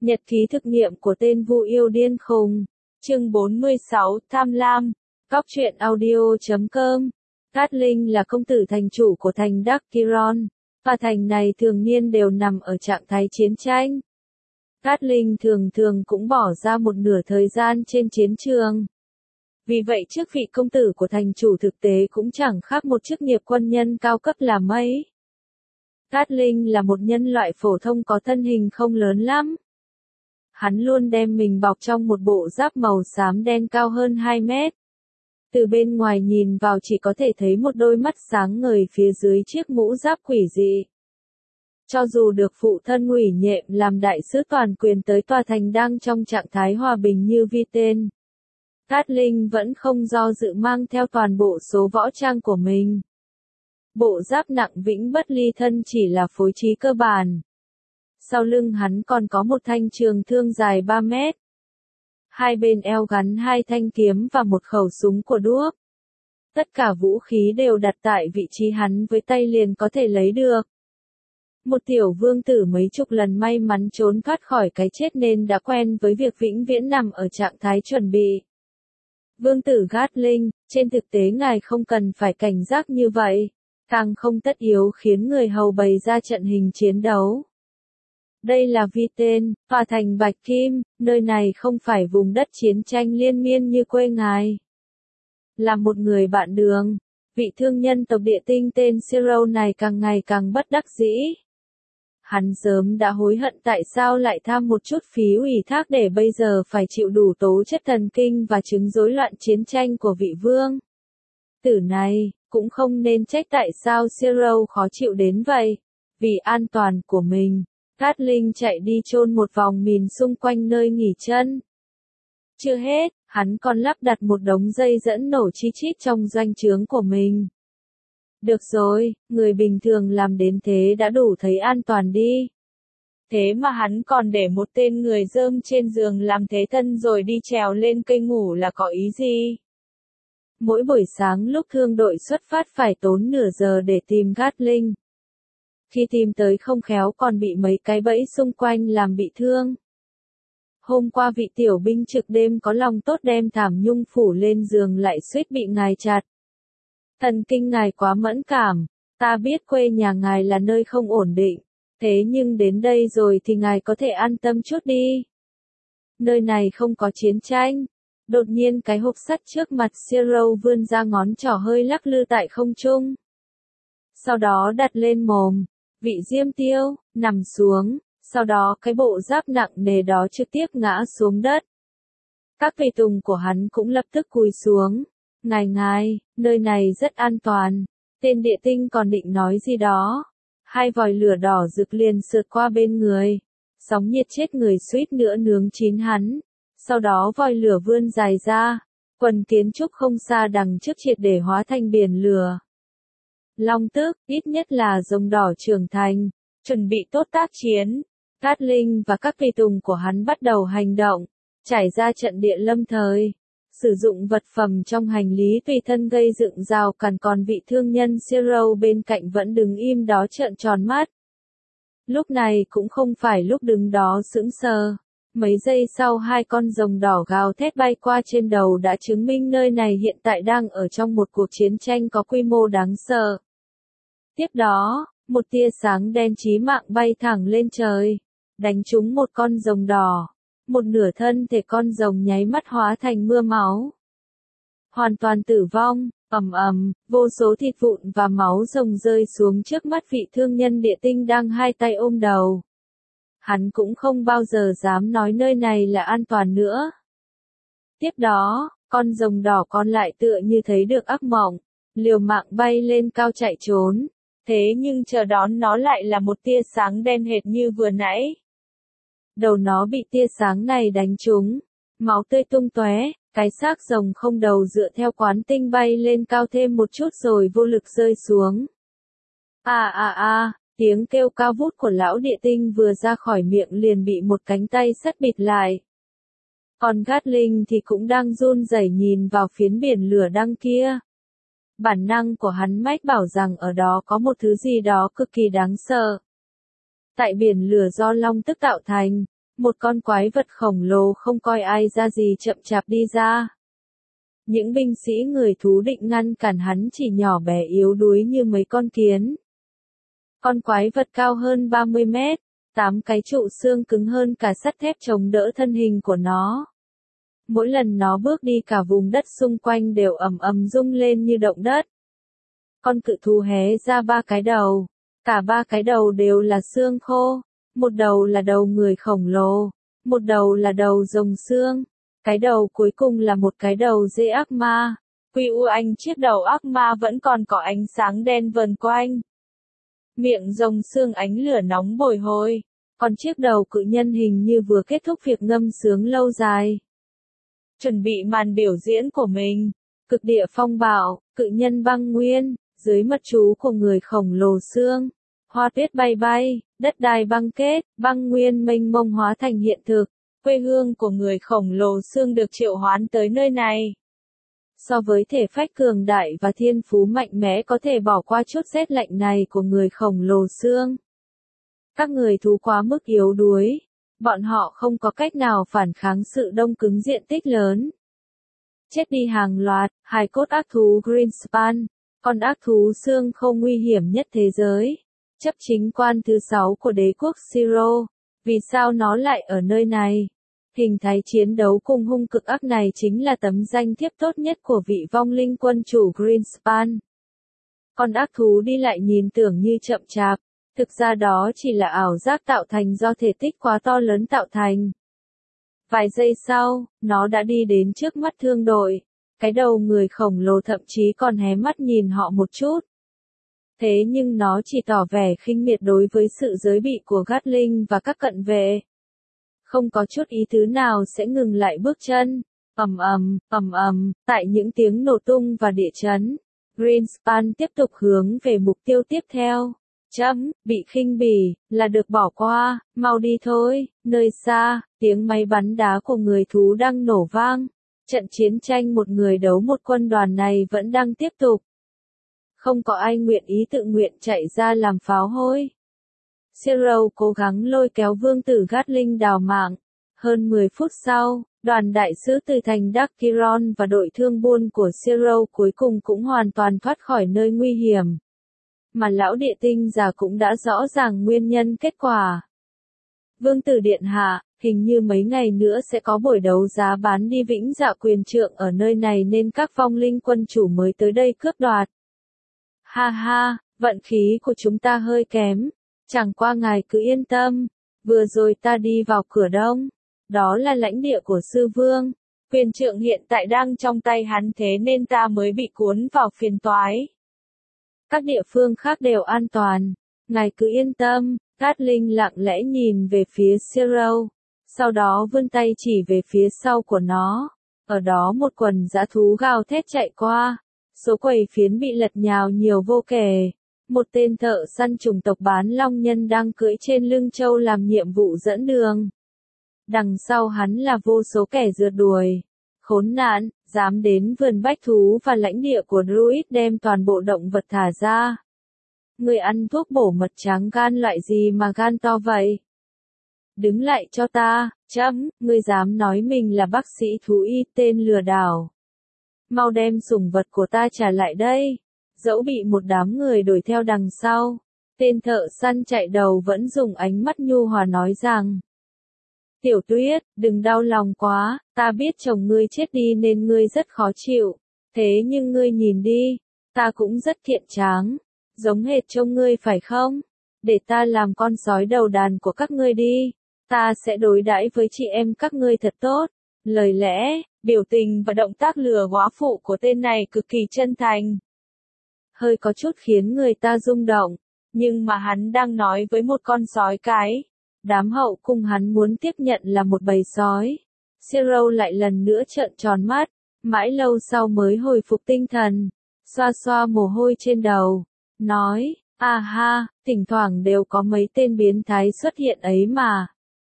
Nhật ký thực nghiệm của tên Vu yêu điên khùng. Chương 46, Tham lam. Cóc truyện audio.com. Cát Linh là công tử thành chủ của thành Đắc Kiron, và thành này thường niên đều nằm ở trạng thái chiến tranh. Cát Linh thường thường cũng bỏ ra một nửa thời gian trên chiến trường. Vì vậy chức vị công tử của thành chủ thực tế cũng chẳng khác một chức nghiệp quân nhân cao cấp là mấy. Cát Linh là một nhân loại phổ thông có thân hình không lớn lắm. Hắn luôn đem mình bọc trong một bộ giáp màu xám đen cao hơn 2 mét. Từ bên ngoài nhìn vào chỉ có thể thấy một đôi mắt sáng ngời phía dưới chiếc mũ giáp quỷ dị. Cho dù được phụ thân ủy nhiệm làm đại sứ toàn quyền tới tòa thành đang trong trạng thái hòa bình như vi tên, Cát Linh vẫn không do dự mang theo toàn bộ số võ trang của mình. Bộ giáp nặng vĩnh bất ly thân chỉ là phối trí cơ bản. Sau lưng hắn còn có một thanh trường thương dài 3 mét. Hai bên eo gắn 2 thanh kiếm và một khẩu súng của đuốc. Tất cả vũ khí đều đặt tại vị trí hắn với tay liền có thể lấy được. Một tiểu vương tử mấy chục lần may mắn trốn thoát khỏi cái chết nên đã quen với việc vĩnh viễn nằm ở trạng thái chuẩn bị. Vương tử Cát Linh, trên thực tế ngài không cần phải cảnh giác như vậy, càng không tất yếu khiến người hầu bày ra trận hình chiến đấu. Đây là vi tên, tòa thành Bạch Kim, nơi này không phải vùng đất chiến tranh liên miên như quê ngài. Là một người bạn đường, vị thương nhân tộc địa tinh tên Zero này càng ngày càng bất đắc dĩ. Hắn sớm đã hối hận tại sao lại tham một chút phí ủy thác để bây giờ phải chịu đủ tố chất thần kinh và chứng rối loạn chiến tranh của vị vương tử này, cũng không nên trách tại sao Zero khó chịu đến vậy. Vì an toàn của mình, Cát Linh chạy đi chôn một vòng mìn xung quanh nơi nghỉ chân. Chưa hết, hắn còn lắp đặt một đống dây dẫn nổ chi chít trong doanh trướng của mình. Được rồi, người bình thường làm đến thế đã đủ thấy an toàn đi. Thế mà hắn còn để một tên người rơm trên giường làm thế thân rồi đi trèo lên cây ngủ là có ý gì? Mỗi buổi sáng lúc thương đội xuất phát phải tốn nửa giờ để tìm Cát Linh. Khi tìm tới không khéo còn bị mấy cái bẫy xung quanh làm bị thương. Hôm qua vị tiểu binh trực đêm có lòng tốt đem thảm nhung phủ lên giường lại suýt bị ngài chặt. Thần kinh ngài quá mẫn cảm, ta biết quê nhà ngài là nơi không ổn định, thế nhưng đến đây rồi thì ngài có thể an tâm chút đi. Nơi này không có chiến tranh. Đột nhiên cái hộp sắt trước mặt Zero vươn ra ngón trỏ hơi lắc lư tại không trung. Sau đó đặt lên mồm, vị diêm tiêu, nằm xuống, sau đó cái bộ giáp nặng nề đó trực tiếp ngã xuống đất. Các tùy tùng của hắn cũng lập tức cúi xuống. Ngài, nơi này rất an toàn. Tên địa tinh còn định nói gì đó. Hai vòi lửa đỏ rực liền sượt qua bên người. Sóng nhiệt chết người suýt nữa nướng chín hắn. Sau đó vòi lửa vươn dài ra. Quần kiến trúc không xa đằng trước triệt để hóa thành biển lửa. Long Tước, ít nhất là rồng đỏ trưởng thành, chuẩn bị tốt tác chiến. Cát Linh và các tùy tùng của hắn bắt đầu hành động, trải ra trận địa lâm thời. Sử dụng vật phẩm trong hành lý tùy thân gây dựng rào cản, còn vị thương nhân Zero bên cạnh vẫn đứng im đó trợn tròn mắt. Lúc này cũng không phải lúc đứng đó sững sờ. Mấy giây sau hai con rồng đỏ gào thét bay qua trên đầu đã chứng minh nơi này hiện tại đang ở trong một cuộc chiến tranh có quy mô đáng sợ. Tiếp đó, một tia sáng đen chí mạng bay thẳng lên trời, đánh trúng một con rồng đỏ. Một nửa thân thể con rồng nháy mắt hóa thành mưa máu. Hoàn toàn tử vong, vô số thịt vụn và máu rồng rơi xuống trước mắt vị thương nhân địa tinh đang hai tay ôm đầu. Hắn cũng không bao giờ dám nói nơi này là an toàn nữa. Tiếp đó, con rồng đỏ còn lại tựa như thấy được ác mộng, liều mạng bay lên cao chạy trốn. Thế nhưng chờ đón nó lại là một tia sáng đen hệt như vừa nãy. Đầu nó bị tia sáng này đánh trúng, máu tươi tung tóe, cái xác rồng không đầu dựa theo quán tinh bay lên cao thêm một chút rồi vô lực rơi xuống. Tiếng kêu cao vút của lão địa tinh vừa ra khỏi miệng liền bị một cánh tay sắt bịt lại. Còn Cát Linh thì cũng đang run rẩy nhìn vào phiến biển lửa đằng kia. Bản năng của hắn mách bảo rằng ở đó có một thứ gì đó cực kỳ đáng sợ. Tại biển lửa do long tức tạo thành, Một con quái vật khổng lồ không coi ai ra gì chậm chạp đi ra. Những binh sĩ người thú định ngăn cản hắn chỉ nhỏ bé yếu đuối như mấy con kiến. Con quái vật cao hơn 30 mét, 8 cái trụ xương cứng hơn cả sắt thép chống đỡ thân hình của nó. Mỗi lần nó bước đi cả vùng đất xung quanh đều ầm ầm rung lên như động đất. Con cự thú hé ra 3 cái đầu, cả 3 cái đầu đều là xương khô, một đầu là đầu người khổng lồ, một đầu là đầu rồng xương, cái đầu cuối cùng là một cái đầu dê ác ma. Quy u anh chiếc đầu ác ma vẫn còn có ánh sáng đen vờn quanh. Miệng rồng xương ánh lửa nóng bồi hồi, còn chiếc đầu cự nhân hình như vừa kết thúc việc ngâm sướng lâu dài. Chuẩn bị màn biểu diễn của mình, cực địa phong bạo, cự nhân băng nguyên, dưới mật chú của người khổng lồ xương. Hoa tuyết bay bay, đất đai băng kết, băng nguyên mênh mông hóa thành hiện thực, quê hương của người khổng lồ xương được triệu hoán tới nơi này. So với thể phách cường đại và thiên phú mạnh mẽ có thể bỏ qua chút rét lạnh này của người khổng lồ xương. Các người thú quá mức yếu đuối, bọn họ không có cách nào phản kháng sự đông cứng diện tích lớn. Chết đi hàng loạt, hài cốt ác thú Greenspan, con ác thú xương không nguy hiểm nhất thế giới. Chấp chính quan thứ 6 của đế quốc Siro. Vì sao nó lại ở nơi này? Hình thái chiến đấu cùng hung cực ác này chính là tấm danh thiếp tốt nhất của vị vong linh quân chủ Greenspan. Con ác thú đi lại nhìn tưởng như chậm chạp, thực ra đó chỉ là ảo giác tạo thành do thể tích quá to lớn tạo thành. Vài giây sau, nó đã đi đến trước mắt thương đội. Cái đầu người khổng lồ thậm chí còn hé mắt nhìn họ một chút. Thế nhưng nó chỉ tỏ vẻ khinh miệt đối với sự giới bị của Gatling và các cận vệ. Không có chút ý tứ nào sẽ ngừng lại bước chân. Ầm ầm, tại những tiếng nổ tung và địa chấn, Greenspan tiếp tục hướng về mục tiêu tiếp theo. Bị khinh bỉ, là được bỏ qua, mau đi thôi. Nơi xa, tiếng máy bắn đá của người thú đang nổ vang. Trận chiến tranh một người đấu một quân đoàn này vẫn đang tiếp tục. Không có ai nguyện ý tự nguyện chạy ra làm pháo hôi. Siro cố gắng lôi kéo vương tử Gatling đào mạng. Hơn 10 phút sau, đoàn đại sứ từ thành Dakiron và đội thương buôn của Siro cuối cùng cũng hoàn toàn thoát khỏi nơi nguy hiểm. Mà lão địa tinh già cũng đã rõ ràng nguyên nhân kết quả. Vương tử điện hạ, hình như mấy ngày nữa sẽ có buổi đấu giá bán đi vĩnh dạ quyền trượng ở nơi này nên các vong linh quân chủ mới tới đây cướp đoạt. Ha ha, vận khí của chúng ta hơi kém. Chẳng qua ngài cứ yên tâm. Vừa rồi ta đi vào cửa đông. Đó là lãnh địa của sư vương. Quyền trượng hiện tại đang trong tay hắn thế nên ta mới bị cuốn vào phiền toái. Các địa phương khác đều an toàn. Ngài cứ yên tâm. Gatling lặng lẽ nhìn về phía Siro. Sau đó vươn tay chỉ về phía sau của nó. Ở đó một quần dã thú gào thét chạy qua. Số quầy phiến bị lật nhào nhiều vô kể. Một tên thợ săn chủng tộc bán long nhân đang cưỡi trên lưng trâu làm nhiệm vụ dẫn đường. Đằng sau hắn là vô số kẻ rượt đuổi. Khốn nạn, dám đến vườn bách thú và lãnh địa của Druid đem toàn bộ động vật thả ra. Người ăn thuốc bổ mật trắng gan loại gì mà gan to vậy? Đứng lại cho ta, người dám nói mình là bác sĩ thú y tên lừa đảo. Mau đem sủng vật của ta trả lại đây. Dẫu bị một đám người đuổi theo đằng sau, tên thợ săn chạy đầu vẫn dùng ánh mắt nhu hòa nói rằng: Tiểu Tuyết, đừng đau lòng quá, ta biết chồng ngươi chết đi nên ngươi rất khó chịu. Thế nhưng ngươi nhìn đi, ta cũng rất thiện tráng, giống hệt trông ngươi phải không? Để ta làm con sói đầu đàn của các ngươi đi, ta sẽ đối đãi với chị em các ngươi thật tốt. Lời lẽ, biểu tình và động tác lừa góa phụ của tên này cực kỳ chân thành. Hơi có chút khiến người ta rung động, nhưng mà hắn đang nói với một con sói cái. Đám hậu cung hắn muốn tiếp nhận là một bầy sói. Siro lại lần nữa trợn tròn mắt, mãi lâu sau mới hồi phục tinh thần, xoa xoa mồ hôi trên đầu, nói, ha, thỉnh thoảng đều có mấy tên biến thái xuất hiện ấy mà.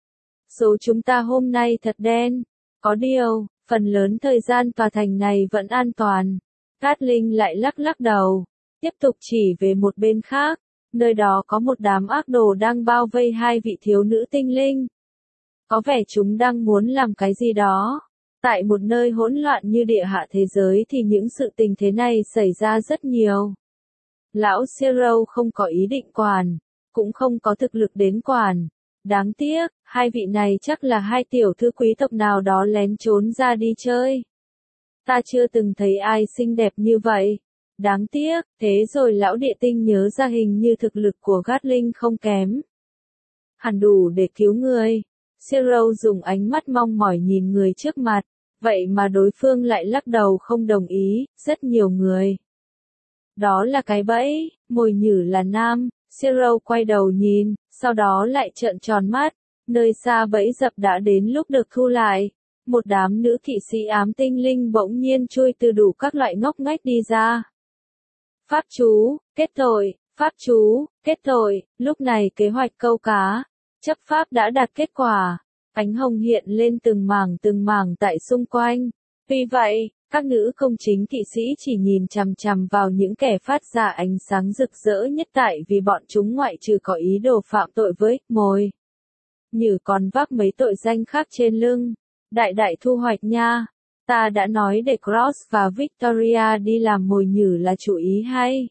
Số chúng ta hôm nay thật đen, có điều, phần lớn thời gian tòa thành này vẫn an toàn. Gatling lại lắc lắc đầu, tiếp tục chỉ về một bên khác, nơi đó có một đám ác đồ đang bao vây hai vị thiếu nữ tinh linh. Có vẻ chúng đang muốn làm cái gì đó. Tại một nơi hỗn loạn như địa hạ thế giới thì những sự tình thế này xảy ra rất nhiều. Lão Zero không có ý định quản, cũng không có thực lực đến quản. Đáng tiếc, hai vị này chắc là hai tiểu thư quý tộc nào đó lén trốn ra đi chơi. Ta chưa từng thấy ai xinh đẹp như vậy. Đáng tiếc, thế rồi lão địa tinh nhớ ra hình như thực lực của Gatling không kém. Hẳn đủ để cứu người. Zero dùng ánh mắt mong mỏi nhìn người trước mặt, vậy mà đối phương lại lắc đầu không đồng ý, rất nhiều người. Đó là cái bẫy, mồi nhử là nam. Zero quay đầu nhìn, sau đó lại trợn tròn mắt, nơi xa bẫy dập đã đến lúc được thu lại. Một đám nữ kỵ sĩ ám tinh linh bỗng nhiên chui từ đủ các loại ngóc ngách đi ra. Pháp chú, kết tội, pháp chú, kết tội, lúc này kế hoạch câu cá, chấp pháp đã đạt kết quả, ánh hồng hiện lên từng mảng tại xung quanh. Vì vậy, các nữ công chính kỵ sĩ chỉ nhìn chằm chằm vào những kẻ phát ra ánh sáng rực rỡ nhất tại vì bọn chúng ngoại trừ có ý đồ phạm tội với mồi nhử còn vác mấy tội danh khác trên lưng. Đại thu hoạch nha. Ta đã nói để Cross và Victoria đi làm mồi nhử là chủ ý hay.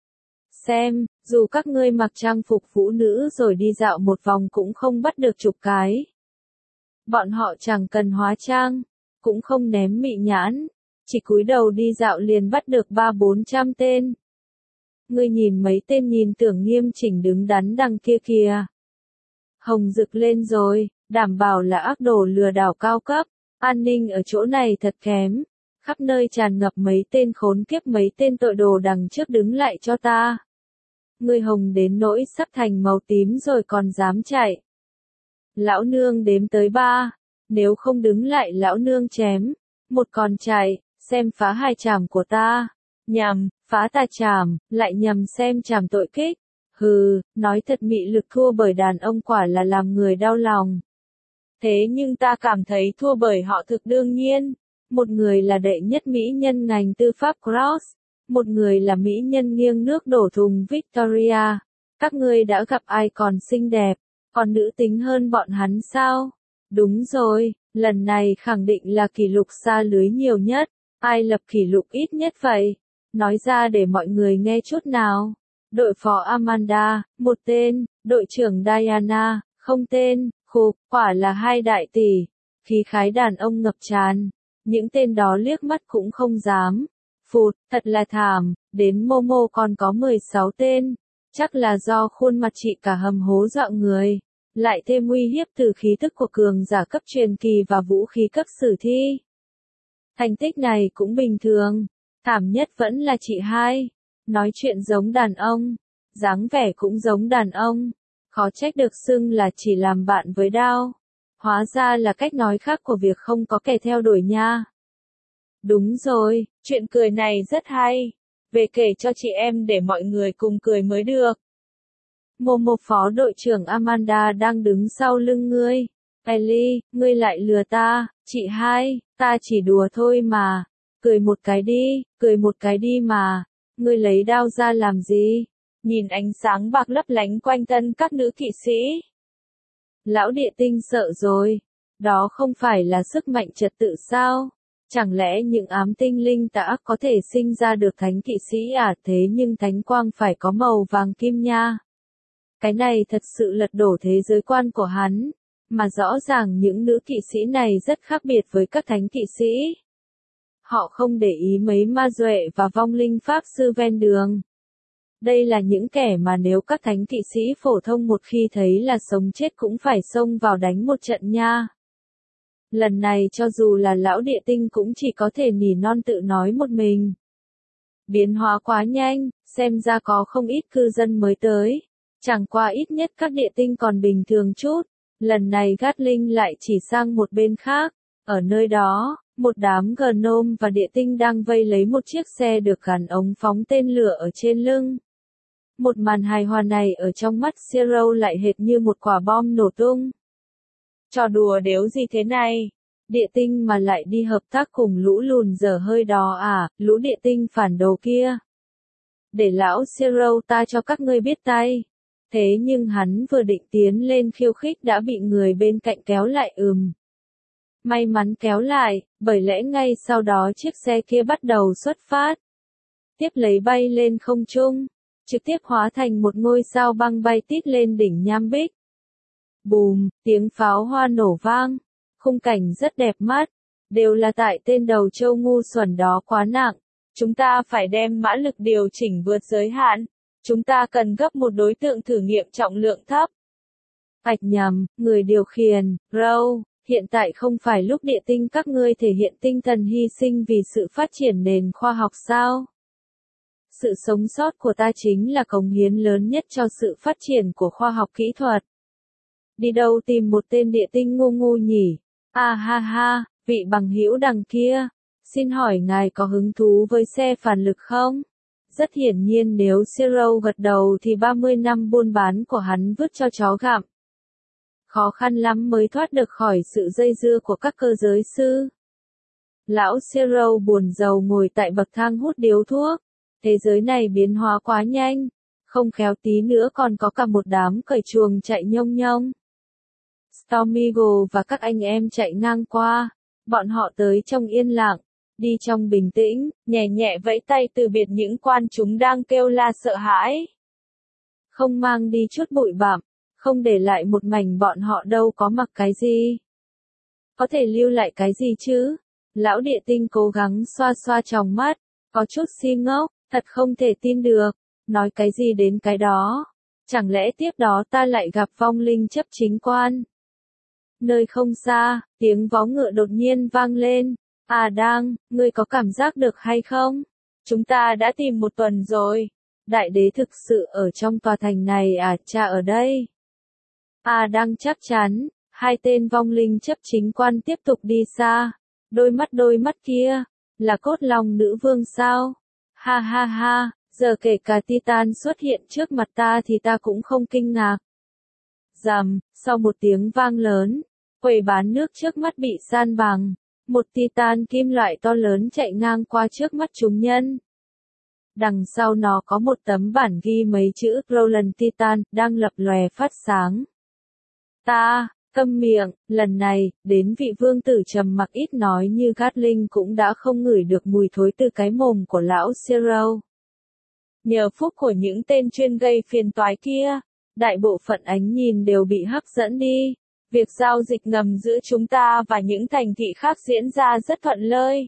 Xem, dù các ngươi mặc trang phục phụ nữ rồi đi dạo một vòng cũng không bắt được chục cái. Bọn họ chẳng cần hóa trang, cũng không ném mị nhãn, chỉ cúi đầu đi dạo liền bắt được 300-400 tên. Ngươi nhìn mấy tên nhìn tưởng nghiêm chỉnh đứng đắn đằng kia kìa. Hồng rực lên rồi, đảm bảo là ác đồ lừa đảo cao cấp, an ninh ở chỗ này thật kém, khắp nơi tràn ngập mấy tên khốn kiếp mấy tên tội đồ đằng trước đứng lại cho ta. Ngươi hồng đến nỗi sắp thành màu tím rồi còn dám chạy. Lão nương đếm tới 3, nếu không đứng lại lão nương chém, một còn chạy, xem phá hai chảm của ta. Nhằm, phá ta chảm, lại nhằm xem chảm tội kích. Hừ, nói thật mị lực thua bởi đàn ông quả là làm người đau lòng. Thế nhưng ta cảm thấy thua bởi họ thực đương nhiên. Một người là đệ nhất mỹ nhân ngành tư pháp Cross, một người là mỹ nhân nghiêng nước đổ thùng Victoria. Các ngươi đã gặp ai còn xinh đẹp, còn nữ tính hơn bọn hắn sao? Đúng rồi, lần này khẳng định là kỷ lục xa lưới nhiều nhất. Ai lập kỷ lục ít nhất vậy? Nói ra để mọi người nghe chút nào. Đội phó Amanda, 1 tên, đội trưởng Diana, không tên, khục, quả là 2 đại tỷ. Khí khái đàn ông ngập tràn. Những tên đó liếc mắt cũng không dám. Phụt, thật là thảm, đến Momo còn có 16 tên. Chắc là do khuôn mặt chị cả hầm hố dọa người. Lại thêm uy hiếp từ khí tức của cường giả cấp truyền kỳ và vũ khí cấp sử thi. Thành tích này cũng bình thường. Thảm nhất vẫn là chị hai. Nói chuyện giống đàn ông. Dáng vẻ cũng giống đàn ông. Khó trách được xưng là chỉ làm bạn với đao. Hóa ra là cách nói khác của việc không có kẻ theo đuổi nha. Đúng rồi, chuyện cười này rất hay. Về kể cho chị em để mọi người cùng cười mới được. Momo phó đội trưởng Amanda đang đứng sau lưng ngươi. Ellie, ngươi lại lừa ta, chị hai, ta chỉ đùa thôi mà. Cười một cái đi mà. Ngươi lấy đao ra làm gì? Nhìn ánh sáng bạc lấp lánh quanh thân các nữ kỵ sĩ. Lão địa tinh sợ rồi. Đó không phải là sức mạnh trật tự sao? Chẳng lẽ những ám tinh linh tà ác có thể sinh ra được thánh kỵ sĩ à? Thế nhưng thánh quang phải có màu vàng kim nha. Cái này thật sự lật đổ thế giới quan của hắn. Mà rõ ràng những nữ kỵ sĩ này rất khác biệt với các thánh kỵ sĩ. Họ không để ý mấy ma duệ và vong linh pháp sư ven đường. Đây là những kẻ mà nếu các thánh kỵ sĩ phổ thông một khi thấy là sống chết cũng phải xông vào đánh một trận nha. Lần này cho dù là lão địa tinh cũng chỉ có thể nỉ non tự nói một mình. Biến hóa quá nhanh, xem ra có không ít cư dân mới tới. Chẳng qua ít nhất các địa tinh còn bình thường chút. Lần này Gatling lại chỉ sang một bên khác. Ở nơi đó, một đám gnome và địa tinh đang vây lấy một chiếc xe được gắn ống phóng tên lửa ở trên lưng. Một màn hài hòa này ở trong mắt Zero lại hệt như một quả bom nổ tung. Trò đùa đếu gì thế này? Địa tinh mà lại đi hợp tác cùng lũ lùn dở hơi đó à, lũ địa tinh phản đồ kia. Để lão Zero ta cho các ngươi biết tay. Thế nhưng hắn vừa định tiến lên khiêu khích đã bị người bên cạnh kéo lại May mắn kéo lại, bởi lẽ ngay sau đó chiếc xe kia bắt đầu xuất phát. Tiếp lấy bay lên không trung, trực tiếp hóa thành một ngôi sao băng bay tít lên đỉnh Nham Bích. Bùm, tiếng pháo hoa nổ vang, khung cảnh rất đẹp mắt, đều là tại tên đầu trâu ngu xuẩn đó quá nặng. Chúng ta phải đem mã lực điều chỉnh vượt giới hạn. Chúng ta cần gấp một đối tượng thử nghiệm trọng lượng thấp. Ạch nhầm, người điều khiển, Row, hiện tại không phải lúc địa tinh các ngươi thể hiện tinh thần hy sinh vì sự phát triển nền khoa học sao? Sự sống sót của ta chính là cống hiến lớn nhất cho sự phát triển của khoa học kỹ thuật. Đi đâu tìm một tên địa tinh ngu ngu nhỉ? À ha ha, vị bằng hữu đằng kia, xin hỏi ngài có hứng thú với xe phản lực không? Rất hiển nhiên nếu Zero gật đầu thì 30 năm buôn bán của hắn vứt cho chó gặm. Khó khăn lắm mới thoát được khỏi sự dây dưa của các cơ giới sư. Lão Zero buồn rầu ngồi tại bậc thang hút điếu thuốc. Thế giới này biến hóa quá nhanh, không khéo tí nữa còn có cả một đám cởi chuồng chạy nhông nhông. Storm Eagle và các anh em chạy ngang qua, bọn họ tới trong yên lặng, đi trong bình tĩnh, nhẹ nhẹ vẫy tay từ biệt những quan chúng đang kêu la sợ hãi. Không mang đi chút bụi bặm, không để lại một mảnh bọn họ đâu có mặc cái gì. Có thể lưu lại cái gì chứ? Lão địa tinh cố gắng xoa xoa tròng mắt, có chút si ngốc, thật không thể tin được, nói cái gì đến cái đó. Chẳng lẽ tiếp đó ta lại gặp vong linh chấp chính quan? Nơi không xa, tiếng vó ngựa đột nhiên vang lên. À đang, ngươi có cảm giác được hay không? Chúng ta đã tìm một tuần rồi. Đại đế thực sự ở trong tòa thành này à, cha ở đây. À đang chắc chắn, hai tên vong linh chấp chính quan tiếp tục đi xa. Đôi mắt kia, là cốt long nữ vương sao? Ha ha ha, giờ kể cả Titan xuất hiện trước mặt ta thì ta cũng không kinh ngạc. Rầm, sau một tiếng vang lớn, quầy bán nước trước mắt bị san bằng. Một Titan kim loại to lớn chạy ngang qua trước mắt chúng nhân. Đằng sau nó có một tấm bản ghi mấy chữ Roland Titan đang lập lòe phát sáng. Ta, câm miệng, lần này, đến vị vương tử trầm mặc ít nói như Gatling cũng đã không ngửi được mùi thối từ cái mồm của lão Zero. Nhờ phúc của những tên chuyên gây phiền toái kia, đại bộ phận ánh nhìn đều bị hấp dẫn đi. Việc giao dịch ngầm giữa chúng ta và những thành thị khác diễn ra rất thuận lợi.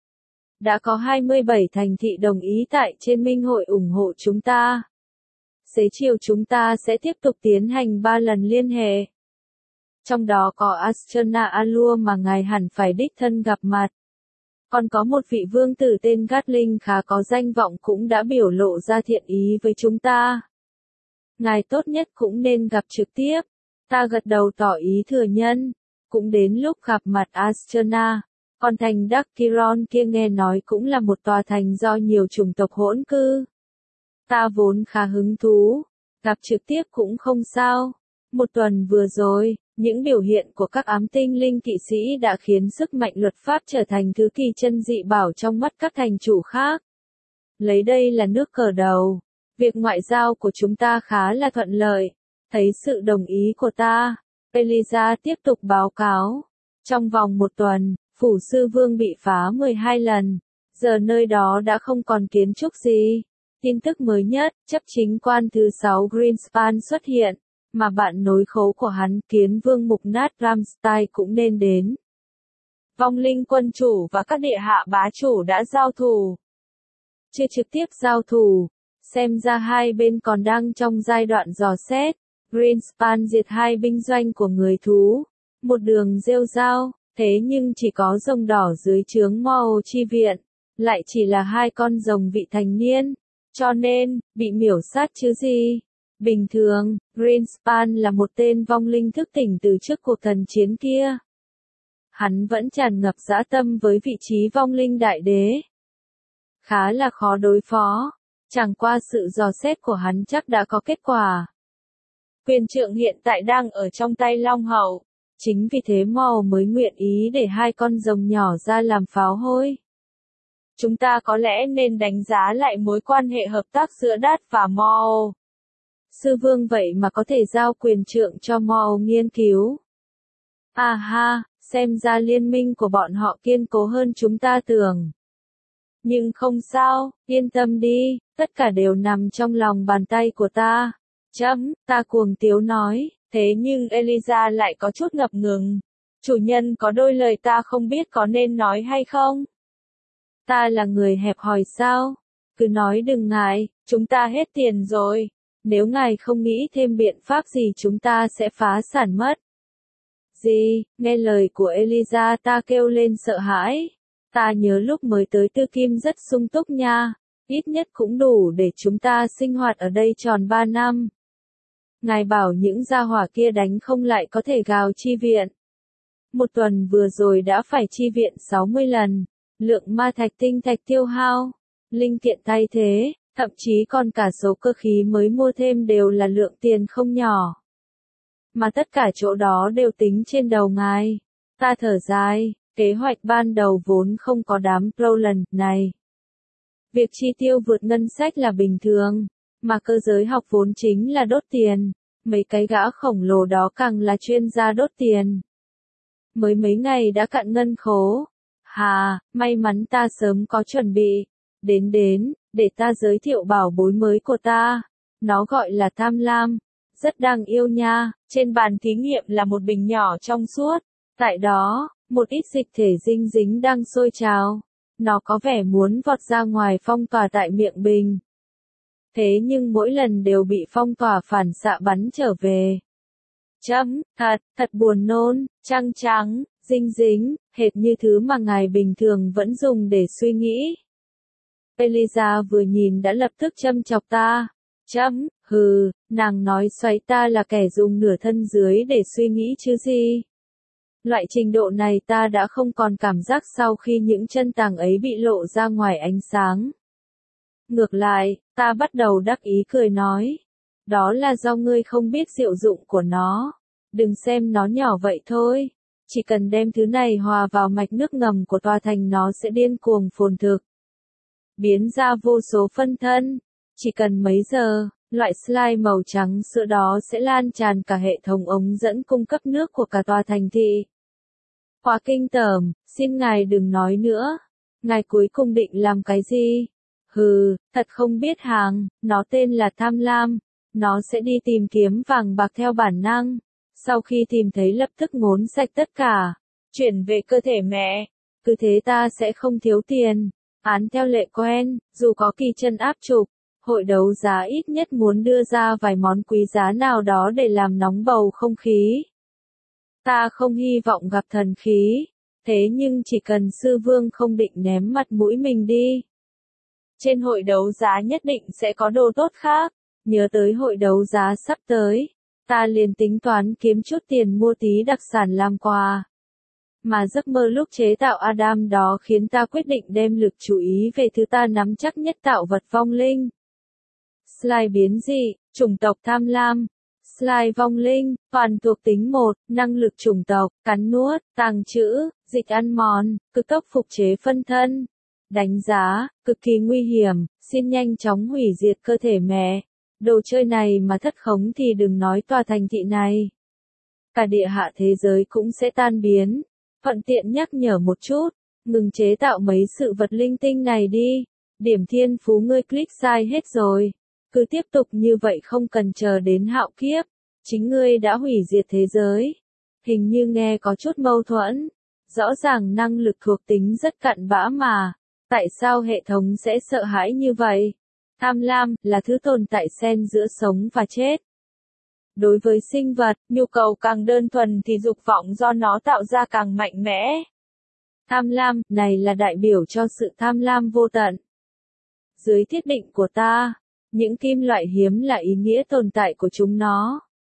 Đã có 27 thành thị đồng ý tại trên minh hội ủng hộ chúng ta. Xế chiều chúng ta sẽ tiếp tục tiến hành 3 lần liên hệ. Trong đó có Astrana Allure mà ngài hẳn phải đích thân gặp mặt. Còn có một vị vương tử tên Gatling khá có danh vọng cũng đã biểu lộ ra thiện ý với chúng ta. Ngài tốt nhất cũng nên gặp trực tiếp. Ta gật đầu tỏ ý thừa nhân. Cũng đến lúc gặp mặt Astrana. Còn thành Dakiron kia nghe nói cũng là một tòa thành do nhiều chủng tộc hỗn cư. Ta vốn khá hứng thú. Gặp trực tiếp cũng không sao. Một tuần vừa rồi, những biểu hiện của các ám tinh linh kỵ sĩ đã khiến sức mạnh luật pháp trở thành thứ kỳ chân dị bảo trong mắt các thành chủ khác. Lấy đây là nước cờ đầu. Việc ngoại giao của chúng ta khá là thuận lợi. Thấy sự đồng ý của ta, Eliza tiếp tục báo cáo. Trong vòng một tuần, phủ sư vương bị phá 12 lần. Giờ nơi đó đã không còn kiến trúc gì. Tin tức mới nhất, chấp chính quan thứ 6 Greenspan xuất hiện. Mà bạn nối khố của hắn kiến vương mục nát Ramstein cũng nên đến. Vong linh quân chủ và các địa hạ bá chủ đã giao thủ. Chưa trực tiếp giao thủ, xem ra hai bên còn đang trong giai đoạn dò xét. Greenspan diệt hai binh doanh của người thú. Một đường rêu rao, thế nhưng chỉ có rồng đỏ dưới trướng Mao chi viện. Lại chỉ là hai con rồng vị thành niên. Cho nên, bị miểu sát chứ gì. Bình thường, Greenspan là một tên vong linh thức tỉnh từ trước cuộc thần chiến kia. Hắn vẫn tràn ngập dã tâm với vị trí vong linh đại đế. Khá là khó đối phó, chẳng qua sự dò xét của hắn chắc đã có kết quả. Quyền trượng hiện tại đang ở trong tay Long Hậu, chính vì thế Mao mới nguyện ý để hai con rồng nhỏ ra làm pháo hôi. Chúng ta có lẽ nên đánh giá lại mối quan hệ hợp tác giữa Đát và Mao. Sư vương vậy mà có thể giao quyền trượng cho Maul nghiên cứu. À ha, xem ra liên minh của bọn họ kiên cố hơn chúng ta tưởng. Nhưng không sao, yên tâm đi, tất cả đều nằm trong lòng bàn tay của ta. Ta cuồng tiếu nói, thế nhưng Eliza lại có chút ngập ngừng. Chủ nhân có đôi lời ta không biết có nên nói hay không? Ta là người hẹp hòi sao? Cứ nói đừng ngại, chúng ta hết tiền rồi. Nếu ngài không nghĩ thêm biện pháp gì chúng ta sẽ phá sản mất. Gì, nghe lời của Eliza ta kêu lên sợ hãi. Ta nhớ lúc mới tới Tư Kim rất sung túc nha. Ít nhất cũng đủ để chúng ta sinh hoạt ở đây tròn 3 năm. Ngài bảo những gia hỏa kia đánh không lại có thể gào chi viện. Một tuần vừa rồi đã phải chi viện 60 lần. Lượng ma thạch tinh thạch tiêu hao. Linh kiện thay thế, thậm chí còn cả số cơ khí mới mua thêm đều là lượng tiền không nhỏ. Mà tất cả chỗ đó đều tính trên đầu ngài. Ta thở dài, kế hoạch ban đầu vốn không có đám Roland này. Việc chi tiêu vượt ngân sách là bình thường, mà cơ giới học vốn chính là đốt tiền. Mấy cái gã khổng lồ đó càng là chuyên gia đốt tiền. Mới mấy ngày đã cạn ngân khố. Hà, may mắn ta sớm có chuẩn bị. Đến, để ta giới thiệu bảo bối mới của ta. Nó gọi là Tham Lam. Rất đáng yêu nha, trên bàn thí nghiệm là một bình nhỏ trong suốt. Tại đó, một ít dịch thể dinh dính đang sôi trào. Nó có vẻ muốn vọt ra ngoài phong tỏa tại miệng bình. Thế nhưng mỗi lần đều bị phong tỏa phản xạ bắn trở về. Thật buồn nôn, trăng trắng, dinh dính, hệt như thứ mà ngài bình thường vẫn dùng để suy nghĩ. Eliza vừa nhìn đã lập tức châm chọc ta. Nàng nói xoáy ta là kẻ dùng nửa thân dưới để suy nghĩ chứ gì. Loại trình độ này ta đã không còn cảm giác sau khi những chân tàng ấy bị lộ ra ngoài ánh sáng. Ngược lại, ta bắt đầu đắc ý cười nói. Đó là do ngươi không biết diệu dụng của nó. Đừng xem nó nhỏ vậy thôi. Chỉ cần đem thứ này hòa vào mạch nước ngầm của tòa thành nó sẽ điên cuồng phồn thực. Biến ra vô số phân thân. Chỉ cần mấy giờ, loại slime màu trắng sữa đó sẽ lan tràn cả hệ thống ống dẫn cung cấp nước của cả tòa thành thị. Quá kinh tởm, xin ngài đừng nói nữa. Ngài cuối cùng định làm cái gì? Thật không biết hàng, nó tên là Tham Lam. Nó sẽ đi tìm kiếm vàng bạc theo bản năng. Sau khi tìm thấy lập tức ngốn sạch tất cả. Chuyển về cơ thể mẹ. Cứ thế ta sẽ không thiếu tiền. Án theo lệ quen, dù có kỳ chân áp trục. Hội đấu giá ít nhất muốn đưa ra vài món quý giá nào đó để làm nóng bầu không khí. Ta không hy vọng gặp thần khí. Thế nhưng chỉ cần sư vương không định ném mặt mũi mình đi. Trên hội đấu giá nhất định sẽ có đồ tốt khác. Nhớ tới hội đấu giá sắp tới. Ta liền tính toán kiếm chút tiền mua tí đặc sản làm quà. Mà giấc mơ lúc chế tạo Adam đó khiến ta quyết định đem lực chú ý về thứ ta nắm chắc nhất tạo vật vong linh. Slime biến dị, chủng tộc Tham Lam. Slime vong linh, toàn thuộc tính 1, năng lực chủng tộc, cắn nuốt, tàng trữ, dịch ăn mòn, cực tốc phục chế phân thân. Đánh giá, cực kỳ nguy hiểm, xin nhanh chóng hủy diệt cơ thể mẹ. Đồ chơi này mà thất khống thì đừng nói tòa thành thị này. Cả địa hạ thế giới cũng sẽ tan biến. Thuận tiện nhắc nhở một chút, ngừng chế tạo mấy sự vật linh tinh này đi. Điểm thiên phú ngươi click sai hết rồi. Cứ tiếp tục như vậy không cần chờ đến hạo kiếp. Chính ngươi đã hủy diệt thế giới. Hình như nghe có chút mâu thuẫn. Rõ ràng năng lực thuộc tính rất cặn bã mà. Tại sao hệ thống sẽ sợ hãi như vậy? Tham lam là thứ tồn tại xen giữa sống và chết. Đối với sinh vật, nhu cầu càng đơn thuần thì dục vọng do nó tạo ra càng mạnh mẽ. Tham lam này là đại biểu cho sự tham lam vô tận. Dưới thiết định của ta, những kim loại hiếm là ý nghĩa tồn tại của chúng nó.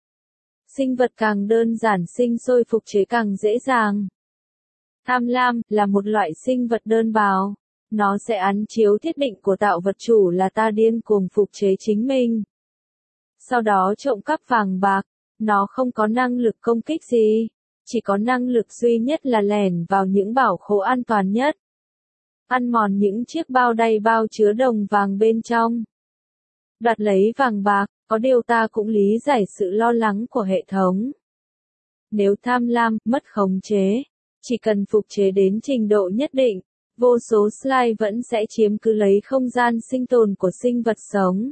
Sinh vật càng đơn giản sinh sôi phục chế càng dễ dàng. Tham lam là một loại sinh vật đơn bào. Nó sẽ án chiếu thiết định của tạo vật chủ là ta điên cuồng phục chế chính mình. Sau đó trộm cắp vàng bạc. Nó không có năng lực công kích gì. Chỉ có năng lực duy nhất là lẻn vào những bảo khố an toàn nhất. Ăn mòn những chiếc bao đầy bao chứa đồng vàng bên trong. Đoạt lấy vàng bạc, Có điều ta cũng lý giải sự lo lắng của hệ thống. Nếu tham lam, mất khống chế, chỉ cần phục chế đến trình độ nhất định, vô số slide vẫn sẽ chiếm cứ lấy không gian sinh tồn của sinh vật sống.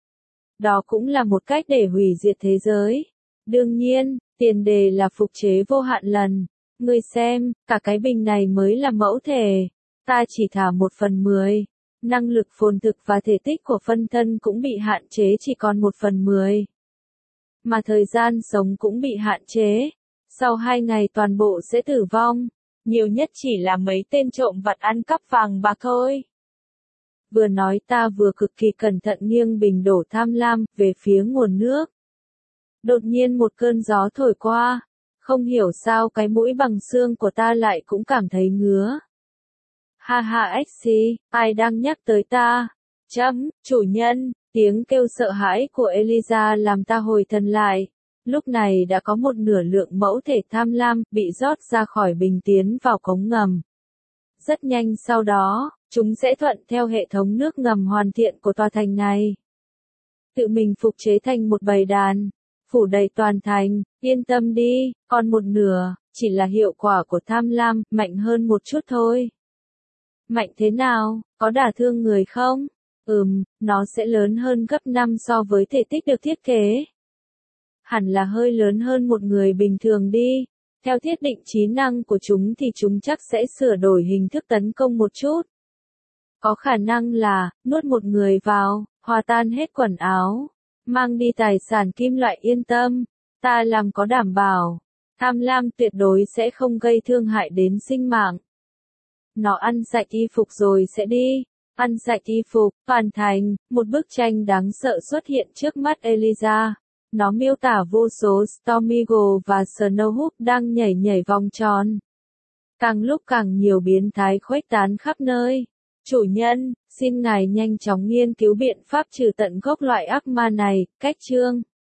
Đó cũng là một cách để hủy diệt thế giới. Đương nhiên, tiền đề là phục chế vô hạn lần. Ngươi xem, cả cái bình này mới là mẫu thể. Ta chỉ thả 1/10. Năng lực phồn thực và thể tích của phân thân cũng bị hạn chế chỉ còn 1/10. Mà thời gian sống cũng bị hạn chế. Sau 2 ngày toàn bộ sẽ tử vong. Nhiều nhất chỉ là mấy tên trộm vặt ăn cắp vàng bạc thôi. Vừa nói ta vừa cực kỳ cẩn thận nghiêng bình đổ tham lam về phía nguồn nước. Đột nhiên một cơn gió thổi qua. Không hiểu sao cái mũi bằng xương của ta lại cũng cảm thấy ngứa. Ha ha Exi, ai đang nhắc tới ta? Chủ nhân, tiếng kêu sợ hãi của Eliza làm ta hồi thần lại. Lúc này đã có một nửa lượng mẫu thể tham lam bị rót ra khỏi bình tiến vào cống ngầm. Rất nhanh sau đó, chúng sẽ thuận theo hệ thống nước ngầm hoàn thiện của tòa thành này. Tự mình phục chế thành một bầy đàn, phủ đầy toàn thành, yên tâm đi, còn một nửa, chỉ là hiệu quả của tham lam, mạnh hơn một chút thôi. Mạnh thế nào, có đả thương người không? Nó sẽ lớn hơn gấp 5 so với thể tích được thiết kế. Hẳn là hơi lớn hơn một người bình thường đi. Theo thiết định trí năng của chúng thì chúng chắc sẽ sửa đổi hình thức tấn công một chút. Có khả năng là, nuốt một người vào, hòa tan hết quần áo, mang đi tài sản kim loại yên tâm, ta làm có đảm bảo. Tham lam tuyệt đối sẽ không gây thương hại đến sinh mạng. Nó ăn sạch y phục rồi sẽ đi. Ăn sạch y phục, hoàn thành, một bức tranh đáng sợ xuất hiện trước mắt Eliza. Nó miêu tả vô số Storm Eagle và Snowhook đang nhảy vòng tròn. Càng lúc càng nhiều biến thái khuếch tán khắp nơi. Chủ nhân, xin ngài nhanh chóng nghiên cứu biện pháp trừ tận gốc loại ác ma này, cách chương.